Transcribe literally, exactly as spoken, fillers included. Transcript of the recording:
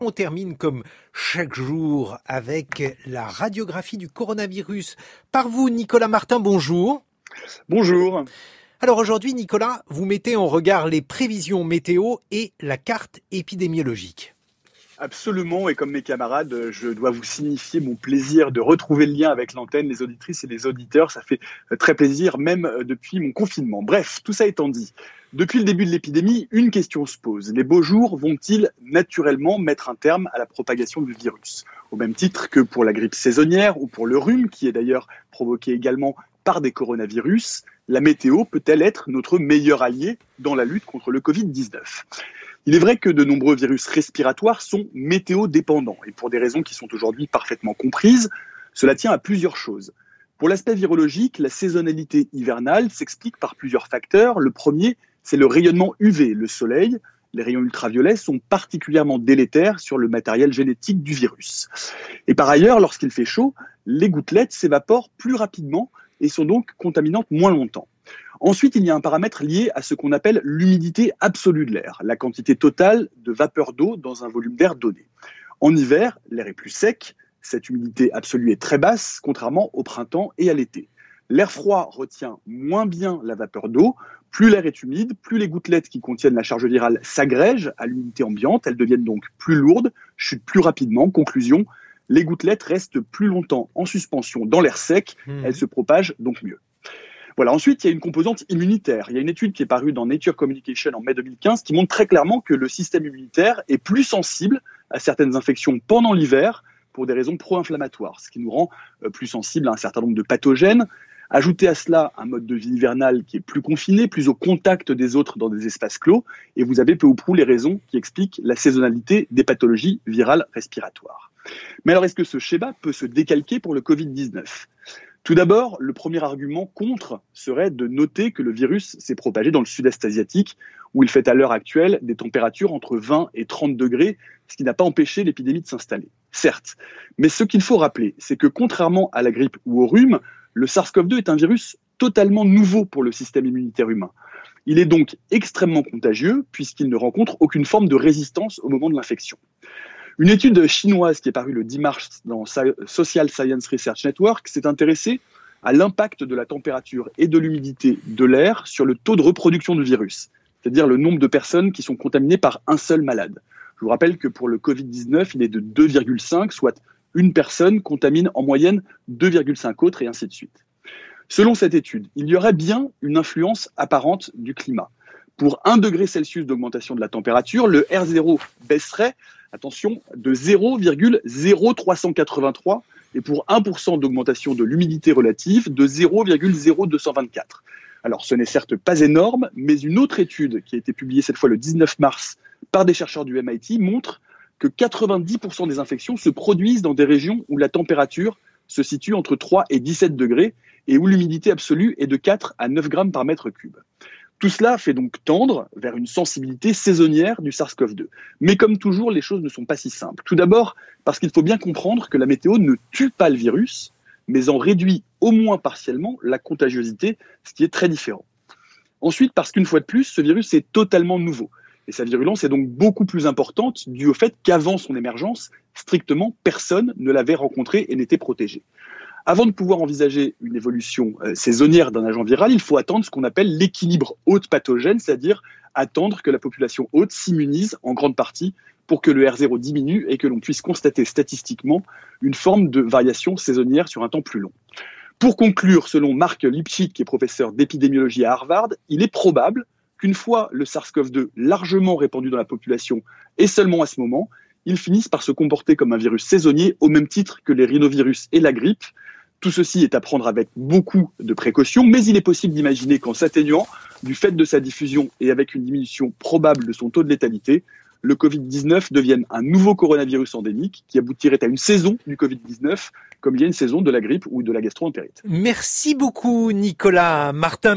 On termine comme chaque jour avec la radiographie du coronavirus. Par vous, Nicolas Martin, bonjour. Bonjour. Alors aujourd'hui, Nicolas, vous mettez en regard les prévisions météo et la carte épidémiologique. Absolument, et comme mes camarades, je dois vous signifier mon plaisir de retrouver le lien avec l'antenne, les auditrices et les auditeurs. Ça fait très plaisir, même depuis mon confinement. Bref, tout ça étant dit, depuis le début de l'épidémie, une question se pose. Les beaux jours vont-ils naturellement mettre un terme à la propagation du virus ? Au même titre que pour la grippe saisonnière ou pour le rhume, qui est d'ailleurs provoqué également par des coronavirus, la météo peut-elle être notre meilleur allié dans la lutte contre le covid dix-neuf ? Il est vrai que de nombreux virus respiratoires sont météo-dépendants et pour des raisons qui sont aujourd'hui parfaitement comprises, cela tient à plusieurs choses. Pour l'aspect virologique, la saisonnalité hivernale s'explique par plusieurs facteurs. Le premier, c'est le rayonnement U V, le soleil. Les rayons ultraviolets sont particulièrement délétères sur le matériel génétique du virus. Et par ailleurs, lorsqu'il fait chaud, les gouttelettes s'évaporent plus rapidement et sont donc contaminantes moins longtemps. Ensuite, il y a un paramètre lié à ce qu'on appelle l'humidité absolue de l'air, la quantité totale de vapeur d'eau dans un volume d'air donné. En hiver, l'air est plus sec, cette humidité absolue est très basse, contrairement au printemps et à l'été. L'air froid retient moins bien la vapeur d'eau, plus l'air est humide, plus les gouttelettes qui contiennent la charge virale s'agrègent à l'humidité ambiante, elles deviennent donc plus lourdes, chutent plus rapidement. Conclusion, les gouttelettes restent plus longtemps en suspension dans l'air sec, mmh. elles se propagent donc mieux. Voilà. Ensuite, il y a une composante immunitaire. Il y a une étude qui est parue dans Nature Communication en mai deux mille quinze qui montre très clairement que le système immunitaire est plus sensible à certaines infections pendant l'hiver pour des raisons pro-inflammatoires, ce qui nous rend plus sensibles à un certain nombre de pathogènes. Ajoutez à cela un mode de vie hivernal qui est plus confiné, plus au contact des autres dans des espaces clos, et vous avez peu ou prou les raisons qui expliquent la saisonnalité des pathologies virales respiratoires. Mais alors, est-ce que ce schéma peut se décalquer pour le covid dix-neuf ? Tout d'abord, le premier argument contre serait de noter que le virus s'est propagé dans le sud-est asiatique, où il fait à l'heure actuelle des températures entre vingt et trente degrés, ce qui n'a pas empêché l'épidémie de s'installer. Certes, mais ce qu'il faut rappeler, c'est que contrairement à la grippe ou au rhume, le SARS-CoV deux est un virus totalement nouveau pour le système immunitaire humain. Il est donc extrêmement contagieux, puisqu'il ne rencontre aucune forme de résistance au moment de l'infection. Une étude chinoise qui est parue le dix mars dans Social Science Research Network s'est intéressée à l'impact de la température et de l'humidité de l'air sur le taux de reproduction du virus, c'est-à-dire le nombre de personnes qui sont contaminées par un seul malade. Je vous rappelle que pour le covid dix-neuf, il est de deux virgule cinq, soit une personne contamine en moyenne deux virgule cinq autres et ainsi de suite. Selon cette étude, il y aurait bien une influence apparente du climat. Pour un degré Celsius d'augmentation de la température, le R zéro baisserait, attention, de zéro virgule zéro trois cent quatre-vingt-trois et pour un pour cent d'augmentation de l'humidité relative de zéro virgule zéro deux cent vingt-quatre. Alors ce n'est certes pas énorme, mais une autre étude qui a été publiée cette fois le dix-neuf mars par des chercheurs du M I T montre que quatre-vingt-dix pour cent des infections se produisent dans des régions où la température se situe entre trois et dix-sept degrés et où l'humidité absolue est de quatre à neuf grammes par mètre cube. Tout cela fait donc tendre vers une sensibilité saisonnière du SARS-CoV deux. Mais comme toujours, les choses ne sont pas si simples. Tout d'abord, parce qu'il faut bien comprendre que la météo ne tue pas le virus, mais en réduit au moins partiellement la contagiosité, ce qui est très différent. Ensuite, parce qu'une fois de plus, ce virus est totalement nouveau. Et sa virulence est donc beaucoup plus importante due au fait qu'avant son émergence, strictement personne ne l'avait rencontré et n'était protégé. Avant de pouvoir envisager une évolution euh, saisonnière d'un agent viral, il faut attendre ce qu'on appelle l'équilibre hôte-pathogène, c'est-à-dire attendre que la population hôte s'immunise en grande partie pour que le R zéro diminue et que l'on puisse constater statistiquement une forme de variation saisonnière sur un temps plus long. Pour conclure, selon Mark Lipschitz, qui est professeur d'épidémiologie à Harvard, il est probable qu'une fois le SARS-CoV deux largement répandu dans la population, et seulement à ce moment, il finisse par se comporter comme un virus saisonnier au même titre que les rhinovirus et la grippe. Tout ceci est à prendre avec beaucoup de précautions, mais il est possible d'imaginer qu'en s'atténuant, du fait de sa diffusion et avec une diminution probable de son taux de létalité, le covid dix-neuf devienne un nouveau coronavirus endémique qui aboutirait à une saison du covid dix-neuf, comme il y a une saison de la grippe ou de la gastro-entérite. Merci beaucoup Nicolas Martin.